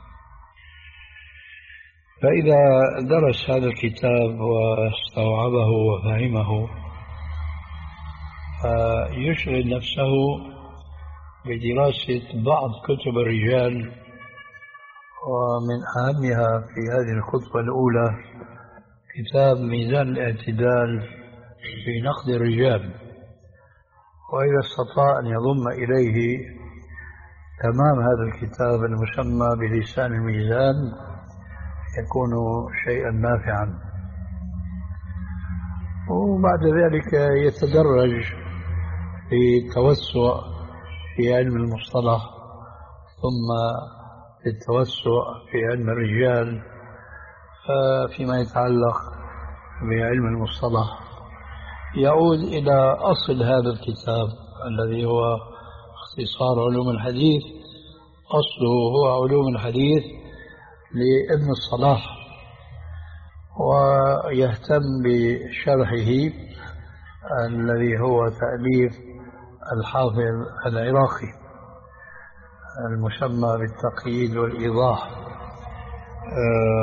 S2: فإذا درس هذا الكتاب واستوعبه وفهمه فيشغل نفسه بدراسة بعض كتب الرجال، ومن أهمها في هذه الخطوة الأولى كتاب ميزان الاعتدال في نقد الرجال، وإذا استطاع أن يضم إليه تمام هذا الكتاب المسمى بلسان الميزان يكون شيئا نافعا. وبعد ذلك يتدرج في التوسع في علم المصطلح، ثم في التوسع في علم الرجال. فيما يتعلق بعلم المصطلح يعود إلى أصل هذا الكتاب الذي هو اختصار علوم الحديث. أصله هو علوم الحديث لابن الصلاح، ويهتم بشرحه الذي هو تأليف الحافظ العراقي المسمى بالتقييد والإيضاح. آه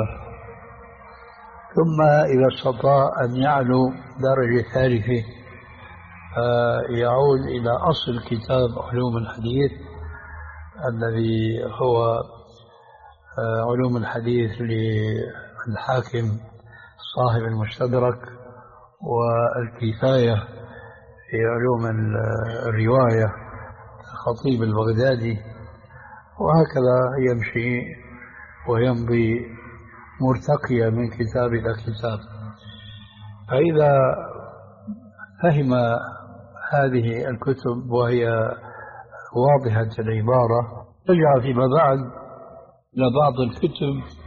S2: ثم إذا استطاع أن يعلو درجة ثالثة آه يعود إلى أصل كتاب علوم الحديث الذي هو آه علوم الحديث للحاكم صاحب المستدرك، والكفاية في علوم الرواية الخطيب البغدادي، وهكذا يمشي ويمضي مرتقيا من كتاب إلى كتاب. فإذا فهم هذه الكتب وهي واضحة العبارة رجع فيما بعد إلى بعض الكتب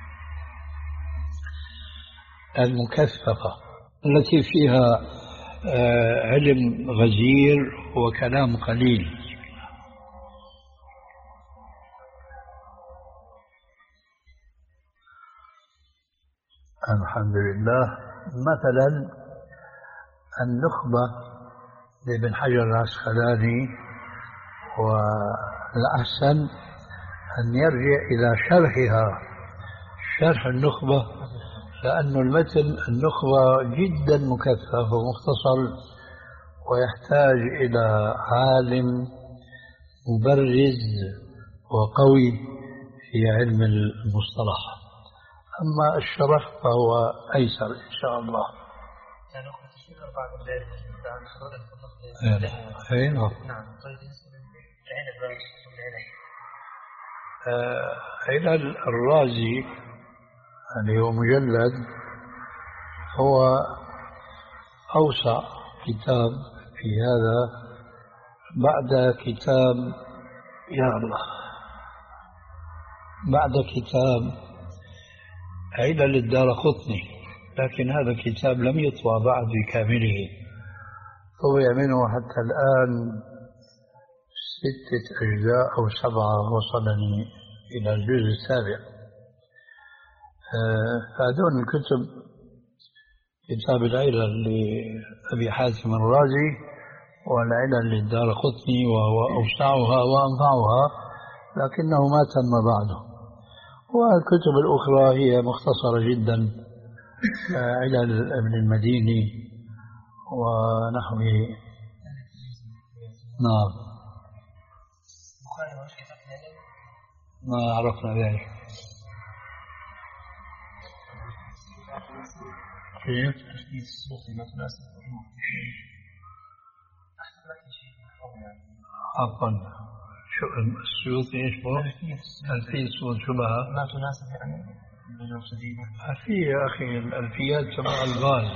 S2: المكثفة التي فيها علم غزير وكلام قليل. الحمد لله. مثلا النخبة لابن حجر العسقلاني، والأحسن أن يرجع إلى شرحها، شرح النخبة، لأن المتن النخبة جدا مكثف ومختصر ويحتاج إلى عالم مبرز وقوي في علم المصطلح. أما الشرح فهو أيسر إن شاء الله. علل الرازي اللي هو مجلد هو أوسع كتاب في هذا بعد كتاب يا الله بعد كتاب علل الدارقطني، لكن هذا الكتاب لم يطبع بعد بكامله، طبع منه حتى الآن ستة أجزاء أو سبعة، وصلني إلى الجزء السابع. هذون الكتب كتاب العلل لأبي حاتم الرازي والعلل للدارقطني، وهو أوسعها وأنفعها، لكنه ما تم بعده. والكتب الأخرى هي مختصرة جدا، علل ابن المديني ونحوه. نعم، ما عرفنا ذلك. كيف؟ عفوا، شو السيوطي ايش هو؟ ألفية سود شبهة
S5: ما تناسب يعني بالمقصدين.
S2: في يا أخي الألفيات تبع الغاز،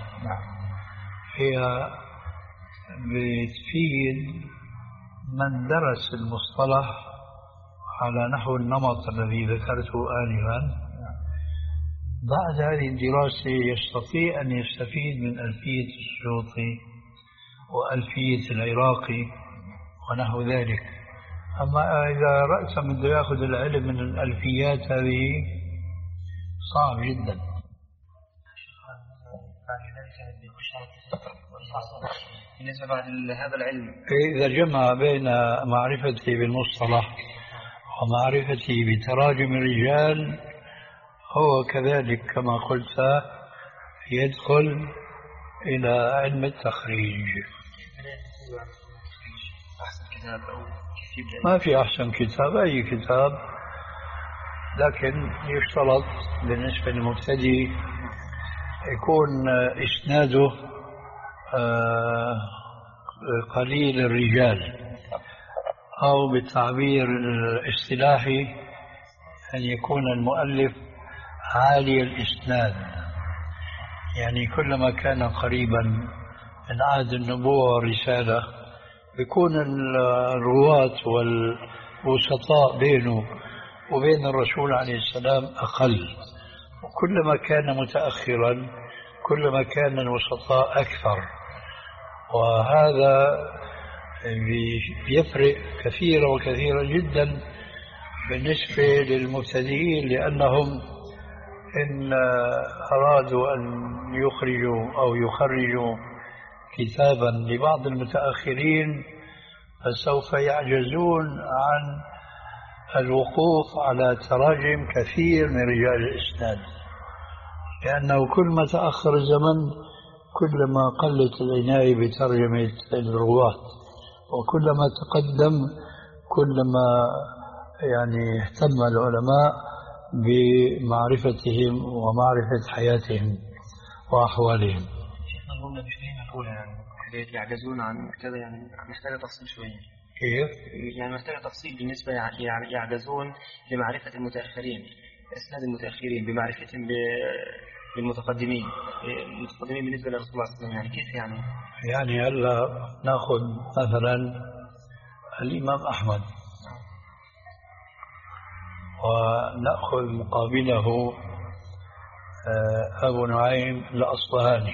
S2: هي بتفيد من درس المصطلح على نحو النمط الذي ذكرته آنفا. بعد هذه الدراسة يستطيع أن يستفيد من ألفية السيوطي وألفية العراقي ونحو ذلك. أما إذا رأسا بده يأخذ العلم من الألفيات هذه صعب جدا.
S3: بالنسبة بعد هذا العلم،
S2: إذا جمع بين معرفتي بالمصطلح ومعرفتي بتراجم الرجال هو كذلك كما قلت يدخل إلى علم التخريج. ما في أحسن كتاب، أي كتاب، لكن يشترط بالنسبة للمبتدئ يكون إسناده قليل الرجال، أو بالتعبير الاصطلاحي أن يكون المؤلف عالي الإسناد، يعني كلما كان قريبا من عهد النبوة والرسالة يكون الرواة والوسطاء بينه وبين الرسول عليه السلام أقل، وكلما كان متأخرا كلما كان الوسطاء أكثر، وهذا يفرق كثيرا وكثيرا جدا بالنسبة للمبتدئين لأنهم إن أرادوا أن يخرجوا أو يخرجوا كتابا لبعض المتأخرين فسوف يعجزون عن الوقوف على تراجم كثير من رجال الإسناد، لأنه كل ما تأخر الزمن كلما قلت العناية بترجمة الرواة، وكلما تقدم كلما يعني اهتم العلماء بمعرفتهم ومعرفة حياتهم وأحوالهم.
S8: شيخنا الجملة مش فاهمة الأولى يعني يعجزون عن كذا، يعني محتاجة تفصيل شوية.
S2: كيف؟
S8: يعني محتاجة تفصيل بالنسبة يعني يعجزون لمعرفة المتأخرين، إسناد المتأخرين بمعرفتهم بالمتقدمين، المتقدمين بالنسبة لرسول الله صلى الله عليه وسلم، يعني كيف يعني؟
S2: يعني هلا ناخذ مثلا الإمام أحمد ونأخذ مقابله أبو نعيم الأصبهاني،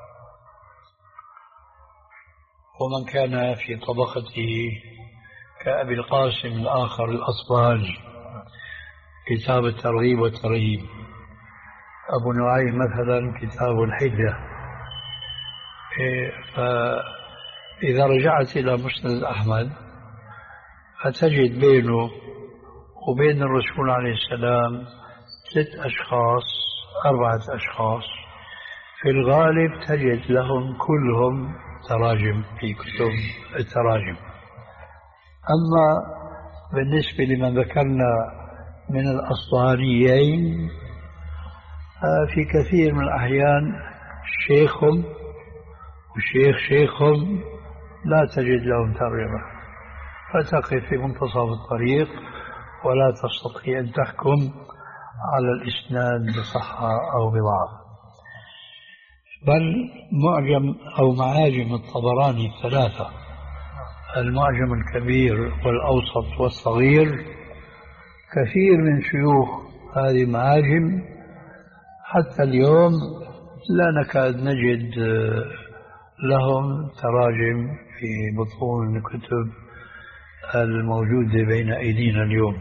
S2: ومن كان في طبقته كأبي القاسم الآخر الأصبهاني كتاب الترغيب والترهيب، أبو نعيم مثلا كتاب الحجة. فإذا رجعت إلى مسند أحمد فتجد بينه وبين الرسول عليه السلام ست أشخاص أربعة أشخاص في الغالب تجد لهم كلهم تراجم في كتب التراجم. أما بالنسبة لمن ذكرنا من الأصبهانيين في كثير من الأحيان شيخهم وشيخ شيخهم لا تجد لهم ترجمة، فتقف في منتصف الطريق ولا تستطيع أن تحكم على الإسناد بصحة أو بضعف. بل معجم أو معاجم الطبراني الثلاثة، المعجم الكبير والأوسط والصغير، كثير من شيوخ هذه المعاجم حتى اليوم لا نكاد نجد لهم تراجم في بطون الكتب الموجودة بين أيدينا اليوم.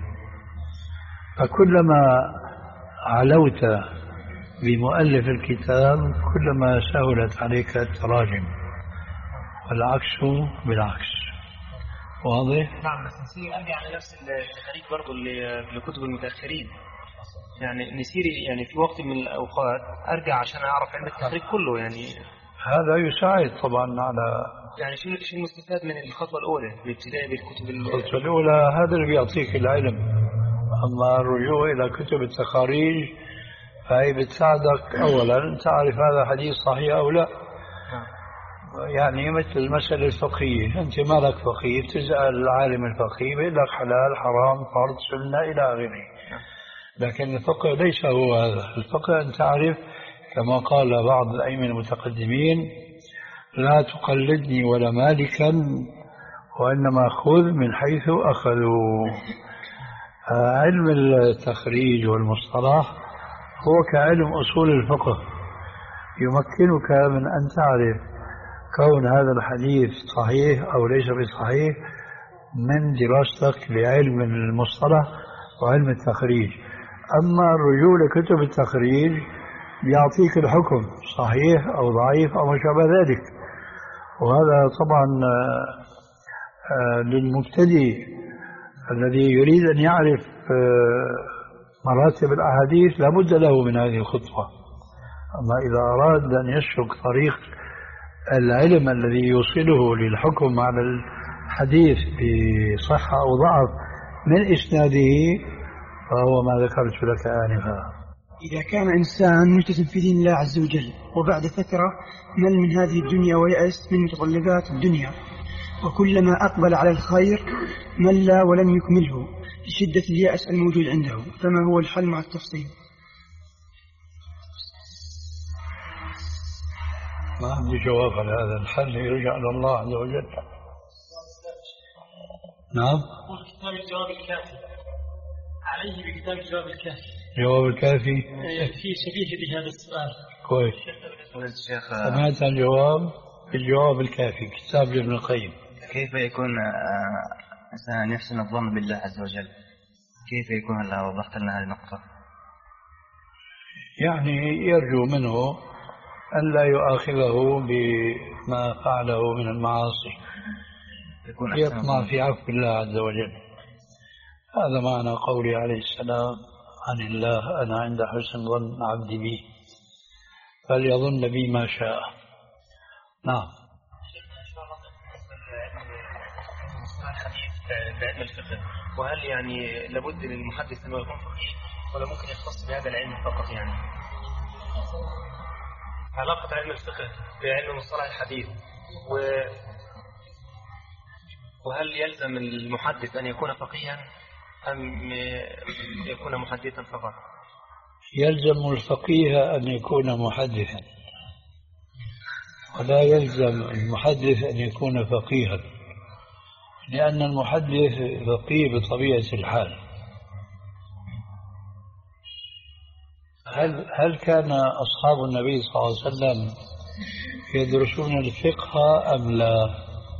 S2: فكلما علوت بمؤلف الكتاب كلما سهلت عليك التراجم، والعكس بالعكس. واضح؟
S8: نعم، بس نسير أرجع على نفس التخاريج برضو لكتب المتأخرين، يعني نسير يعني في وقت من الأوقات أرجع عشان أعرف علم التخريج كله، يعني
S2: هذا يساعد طبعا على
S8: يعني شو شو المستفاد من الخطوة الأولى الابتداء بالكتب
S2: الخطوة الأولى. هذا اللي بيعطيك العلم. أما الرجوع إلى كتب التخاريج فهي بتساعدك أولا تعرف هذا حديث صحيح أو لا. يعني مثل المسألة الفقهية، أنت ما لك فقيه تسأل العالم الفقيه بيقول لك حلال حرام فرض سنة إلى آخره. لكن الفقه ليس هو هذا. الفقه أن تعرف كما قال بعض الأئمة المتقدمين: لا تقلدني ولا مالكا وإنما خذ من حيث أخذوا. علم التخريج والمصطلح هو كعلم أصول الفقه، يمكنك من أن تعرف كون هذا الحديث صحيح أو ليس بصحيح من دراستك لعلم المصطلح وعلم التخريج. أما الرجوع لكتب التخريج يعطيك الحكم صحيح أو ضعيف أو ما شابه ذلك، وهذا طبعا للمبتدئ الذي يريد أن يعرف مراتب الأحاديث لابد له من هذه الخطوة. أما إذا أراد أن يسلك طريق العلم الذي يوصله للحكم على الحديث بصحة أو ضعف من إسناده فهو ما ذكرت لك آنفا.
S9: إذا كان إنسان ملتزم في دين الله عز وجل وبعد فترة مل من هذه الدنيا ويأس من متطلبات الدنيا، وكلما أقبل على الخير مل ولم يكمله لشدة اليأس الموجود عنده، فما هو الحل مع التفصيل؟
S2: ما عندي جواب على هذا. الحل يرجع إلى الله عز وجل. نعم.
S10: أقول كتاب الجواب الكافي، عليه بكتاب الجواب الكافي.
S2: جواب الكافي
S10: في شبيه بهذا السؤال.
S2: كويس. سمعت الجواب الجواب الكافي كتاب ابن القيم.
S3: كيف يكون إنسان يحسن الظن بالله عز وجل؟ كيف يكون؟ هلا وضحت لنا هذه النقطة.
S2: يعني يرجو منه أن لا يؤاخذه بما فعله من المعاصي، يطمع في عفو الله عز وجل. هذا معنى قولي عليه السلام عن الله: أنا عند حسن ظن عبدي بي فليظن بي ما شاء. نعم.
S8: الحديث بعلم الفقه، وهل يعني لابد للمحدث أنه يكون فقيه ولا ممكن يختص بهذا العلم فقط؟ يعني علاقة علم الفقه بعلم مصطلح الحديث، و... وهل يلزم المحدث أن يكون فقيها أم يكون محدثا فقط؟
S2: يلزم الفقيه أن يكون محدثا، ولا يلزم المحدث أن يكون فقيها، لأن المحدث فقيه بطبيعة الحال. هل هل كان أصحاب النبي صلى الله عليه وسلم يدرسون الفقه أم لا؟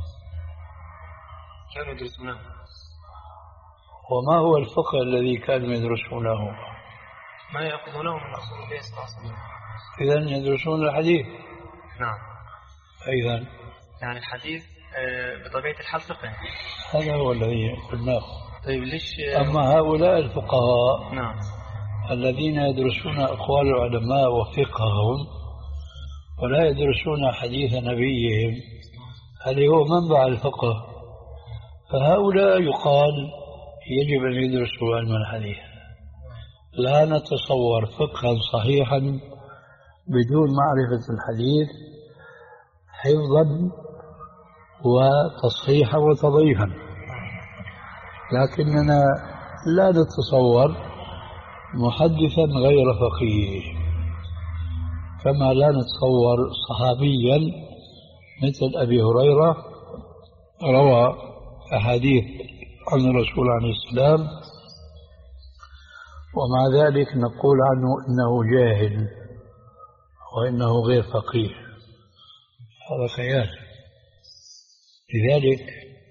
S8: كانوا يدرسونه.
S2: وما هو الفقه الذي كانوا يدرسونه؟
S8: ما يأخذونه من رسول الله صلى الله عليه وسلم.
S2: إذن يدرسون الحديث.
S8: نعم.
S2: إذن
S8: يعني الحديث بطبيعة الحال فقه.
S2: هذا هو الذي قلناه.
S8: طيب ليش؟
S2: أما هؤلاء الفقهاء
S8: نعم
S2: الذين يدرسون أقوال العلماء وفقههم ولا يدرسون حديث نبيهم، هذا هو منبع الفقه، فهؤلاء يقال يجب أن يدرسوا علم الحديث. لا نتصور فقها صحيحا بدون معرفة الحديث حفظا وتصحيحا وتضعيفا، لكننا لا نتصور محدثا غير فقيه، كما لا نتصور صحابيا مثل أبي هريرة روى أحاديث عن الرسول عليه السلام ومع ذلك نقول عنه إنه جاهل وإنه غير فقيه. هذا خيال. لذلك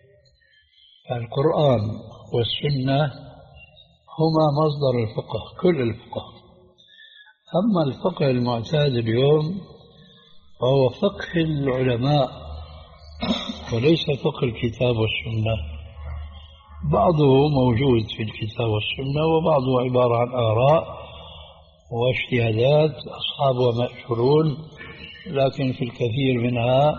S2: القرآن والسنة هما مصدر الفقه، كل الفقه. أما الفقه المعتاد اليوم فهو فقه العلماء وليس فقه الكتاب والسنة. بعضه موجود في الكتاب والسنة وبعضه عبارة عن آراء واجتهادات أصحابها مأثورون، لكن في الكثير منها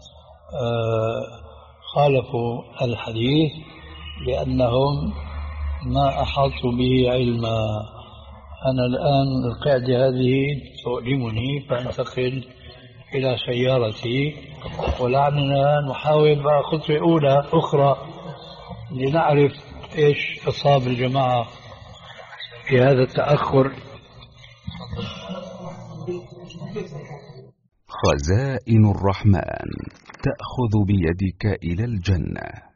S2: خالفوا الحديث لأنهم ما أحاطوا به علما. أنا الآن القاعدة هذه تؤلمني فأنتقل إلى سيارتي، ولعلنا نحاول بقى خطوة أولى أخرى لنعرف إيش أصاب الجماعة في هذا التأخر.
S11: خزائن الرحمن تأخذ بيدك إلى الجنة.